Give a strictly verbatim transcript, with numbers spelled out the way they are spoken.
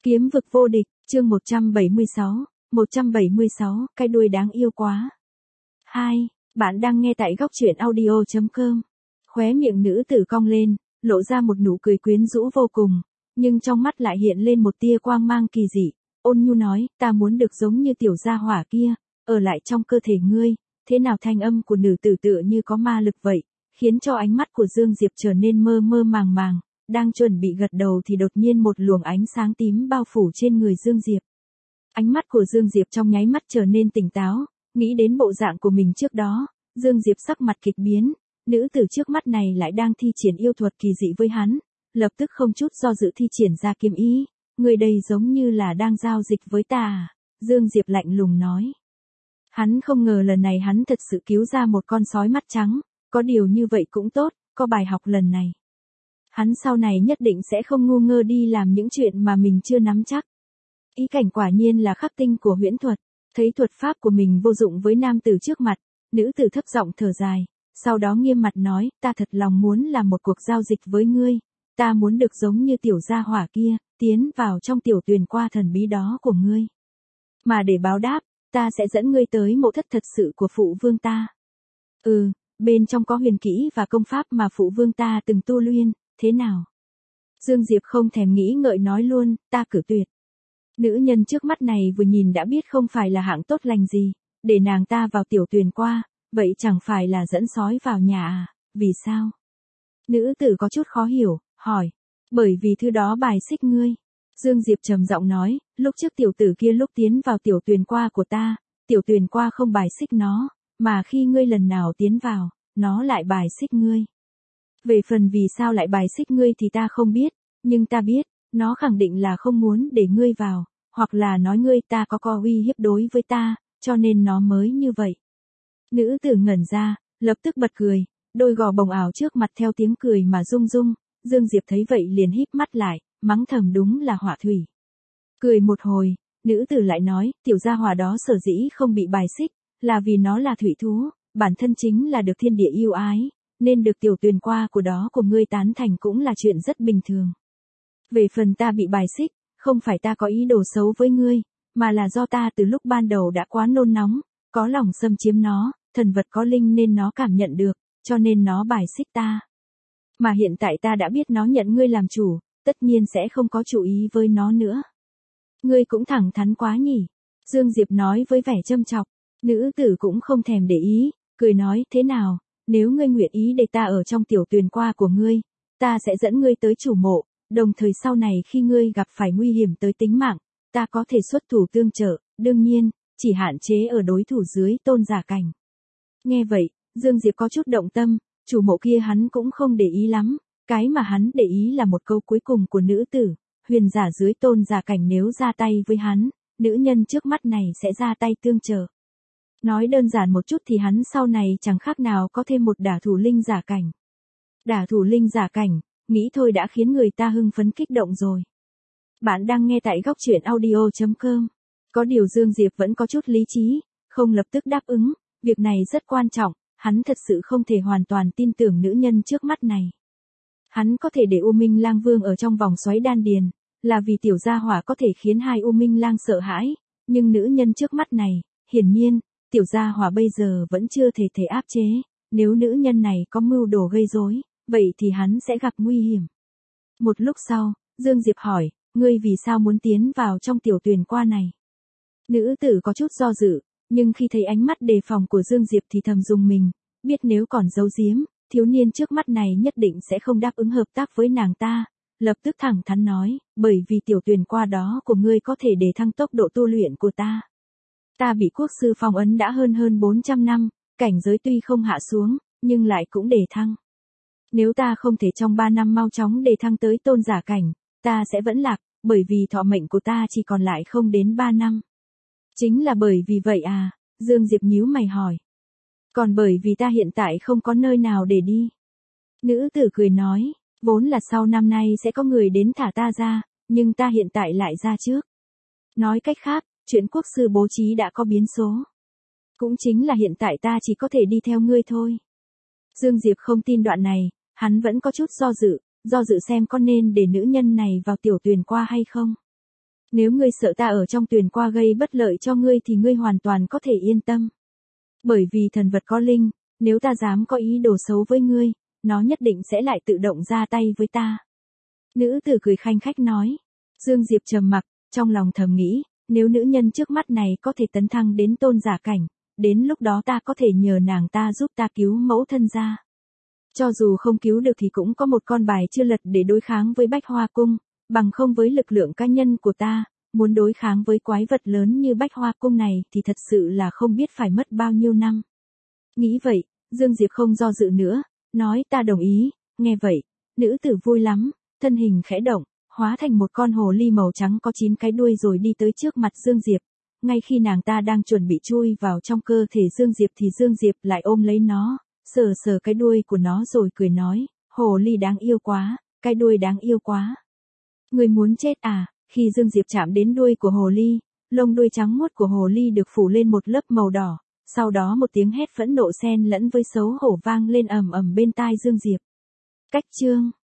Kiếm vực vô địch, chương một trăm bảy mươi sáu, một trăm bảy mươi sáu, cái đuôi đáng yêu quá. hai. Bạn đang nghe tại góc truyện audio chấm com. Khóe miệng nữ tử cong lên, lộ ra một nụ cười quyến rũ vô cùng, nhưng trong mắt lại hiện lên một tia quang mang kỳ dị. Ôn nhu nói, ta muốn được giống như tiểu gia hỏa kia, ở lại trong cơ thể ngươi. Thế nào? Thanh âm của nữ tử tựa như có ma lực vậy, khiến cho ánh mắt của Dương Diệp trở nên mơ mơ màng màng. Đang chuẩn bị gật đầu thì đột nhiên một luồng ánh sáng tím bao phủ trên người Dương Diệp. Ánh mắt của Dương Diệp trong nháy mắt trở nên tỉnh táo, nghĩ đến bộ dạng của mình trước đó, Dương Diệp sắc mặt kịch biến, nữ tử trước mắt này lại đang thi triển yêu thuật kỳ dị với hắn, lập tức không chút do dự thi triển ra kiếm ý, người đây giống như là đang giao dịch với ta à? Dương Diệp lạnh lùng nói. Hắn không ngờ lần này hắn thật sự cứu ra một con sói mắt trắng, có điều như vậy cũng tốt, có bài học lần này. Hắn sau này nhất định sẽ không ngu ngơ đi làm những chuyện mà mình chưa nắm chắc. Ý cảnh quả nhiên là khắc tinh của huyễn thuật, thấy thuật pháp của mình vô dụng với nam tử trước mặt, nữ tử thấp giọng thở dài, sau đó nghiêm mặt nói, ta thật lòng muốn làm một cuộc giao dịch với ngươi, ta muốn được giống như tiểu gia hỏa kia, tiến vào trong tiểu tuyền qua thần bí đó của ngươi. Mà để báo đáp, ta sẽ dẫn ngươi tới mộ thất thật sự của phụ vương ta. Ừ, bên trong có huyền kỹ và công pháp mà phụ vương ta từng tu luyện. Thế nào? Dương Diệp không thèm nghĩ ngợi nói luôn, ta cử tuyệt. Nữ nhân trước mắt này vừa nhìn đã biết không phải là hạng tốt lành gì, để nàng ta vào tiểu tuyền qua, vậy chẳng phải là dẫn sói vào nhà à, vì sao? Nữ tử có chút khó hiểu, hỏi, bởi vì thứ đó bài xích ngươi. Dương Diệp trầm giọng nói, lúc trước tiểu tử kia lúc tiến vào tiểu tuyền qua của ta, tiểu tuyền qua không bài xích nó, mà khi ngươi lần nào tiến vào, nó lại bài xích ngươi. Về phần vì sao lại bài xích ngươi thì ta không biết, nhưng ta biết, nó khẳng định là không muốn để ngươi vào, hoặc là nói ngươi ta có có uy hiếp đối với ta, cho nên nó mới như vậy. Nữ tử ngẩn ra, lập tức bật cười, đôi gò bồng ảo trước mặt theo tiếng cười mà rung rung, Dương Diệp thấy vậy liền híp mắt lại, mắng thầm đúng là hỏa thủy. Cười một hồi, nữ tử lại nói, tiểu gia hỏa đó sở dĩ không bị bài xích, là vì nó là thủy thú, bản thân chính là được thiên địa yêu ái. Nên được tiểu tuyền qua của đó của ngươi tán thành cũng là chuyện rất bình thường. Về phần ta bị bài xích, không phải ta có ý đồ xấu với ngươi, mà là do ta từ lúc ban đầu đã quá nôn nóng, có lòng xâm chiếm nó, thần vật có linh nên nó cảm nhận được, cho nên nó bài xích ta. Mà hiện tại ta đã biết nó nhận ngươi làm chủ, tất nhiên sẽ không có chủ ý với nó nữa. Ngươi cũng thẳng thắn quá nhỉ? Dương Diệp nói với vẻ châm chọc, nữ tử cũng không thèm để ý, cười nói, thế nào? Nếu ngươi nguyện ý để ta ở trong tiểu tuyền qua của ngươi, ta sẽ dẫn ngươi tới chủ mộ, đồng thời sau này khi ngươi gặp phải nguy hiểm tới tính mạng, ta có thể xuất thủ tương trợ, đương nhiên, chỉ hạn chế ở đối thủ dưới tôn giả cảnh. Nghe vậy, Dương Diệp có chút động tâm, chủ mộ kia hắn cũng không để ý lắm, cái mà hắn để ý là một câu cuối cùng của nữ tử, huyền giả dưới tôn giả cảnh nếu ra tay với hắn, nữ nhân trước mắt này sẽ ra tay tương trợ. Nói đơn giản một chút thì hắn sau này chẳng khác nào có thêm một đả thủ linh giả cảnh. Đả thủ linh giả cảnh, nghĩ thôi đã khiến người ta hưng phấn kích động rồi. Bạn đang nghe tại góc truyện audio chấm com. Có điều Dương Diệp vẫn có chút lý trí, không lập tức đáp ứng, việc này rất quan trọng, hắn thật sự không thể hoàn toàn tin tưởng nữ nhân trước mắt này. Hắn có thể để U Minh Lang Vương ở trong vòng xoáy đan điền, là vì tiểu gia hỏa có thể khiến hai U Minh Lang sợ hãi, nhưng nữ nhân trước mắt này, hiển nhiên, tiểu gia hỏa bây giờ vẫn chưa thể thể áp chế, nếu nữ nhân này có mưu đồ gây rối, vậy thì hắn sẽ gặp nguy hiểm. Một lúc sau, Dương Diệp hỏi, ngươi vì sao muốn tiến vào trong tiểu tuyền qua này? Nữ tử có chút do dự, nhưng khi thấy ánh mắt đề phòng của Dương Diệp thì thầm dùng mình, biết nếu còn giấu giếm, thiếu niên trước mắt này nhất định sẽ không đáp ứng hợp tác với nàng ta, lập tức thẳng thắn nói, bởi vì tiểu tuyền qua đó của ngươi có thể để thăng tốc độ tu luyện của ta. Ta bị quốc sư phong ấn đã hơn hơn bốn trăm năm, cảnh giới tuy không hạ xuống, nhưng lại cũng đề thăng. Nếu ta không thể trong ba năm mau chóng đề thăng tới tôn giả cảnh, ta sẽ vẫn lạc, bởi vì thọ mệnh của ta chỉ còn lại không đến ba năm. Chính là bởi vì vậy à, Dương Diệp nhíu mày hỏi. Còn bởi vì ta hiện tại không có nơi nào để đi. Nữ tử cười nói, vốn là sau năm nay sẽ có người đến thả ta ra, nhưng ta hiện tại lại ra trước. Nói cách khác, chuyện quốc sư bố trí đã có biến số. Cũng chính là hiện tại ta chỉ có thể đi theo ngươi thôi. Dương Diệp không tin đoạn này, hắn vẫn có chút do dự, do dự xem có nên để nữ nhân này vào tiểu tuyền qua hay không. Nếu ngươi sợ ta ở trong tuyền qua gây bất lợi cho ngươi thì ngươi hoàn toàn có thể yên tâm. Bởi vì thần vật có linh, nếu ta dám có ý đồ xấu với ngươi, nó nhất định sẽ lại tự động ra tay với ta. Nữ tử cười khanh khách nói. Dương Diệp trầm mặc, trong lòng thầm nghĩ, nếu nữ nhân trước mắt này có thể tấn thăng đến tôn giả cảnh, đến lúc đó ta có thể nhờ nàng ta giúp ta cứu mẫu thân ra. Cho dù không cứu được thì cũng có một con bài chưa lật để đối kháng với Bách Hoa Cung, bằng không với lực lượng cá nhân của ta, muốn đối kháng với quái vật lớn như Bách Hoa Cung này thì thật sự là không biết phải mất bao nhiêu năm. Nghĩ vậy, Dương Diệp không do dự nữa, nói ta đồng ý. Nghe vậy, nữ tử vui lắm, thân hình khẽ động, hóa thành một con hồ ly màu trắng có chín cái đuôi rồi đi tới trước mặt Dương Diệp. Ngay khi nàng ta đang chuẩn bị chui vào trong cơ thể Dương Diệp thì Dương Diệp lại ôm lấy nó, sờ sờ cái đuôi của nó rồi cười nói, hồ ly đáng yêu quá, cái đuôi đáng yêu quá. Người muốn chết à? Khi Dương Diệp chạm đến đuôi của hồ ly, lông đuôi trắng muốt của hồ ly được phủ lên một lớp màu đỏ, sau đó một tiếng hét phẫn nộ xen lẫn với xấu hổ vang lên ầm ầm bên tai Dương Diệp. Cách chương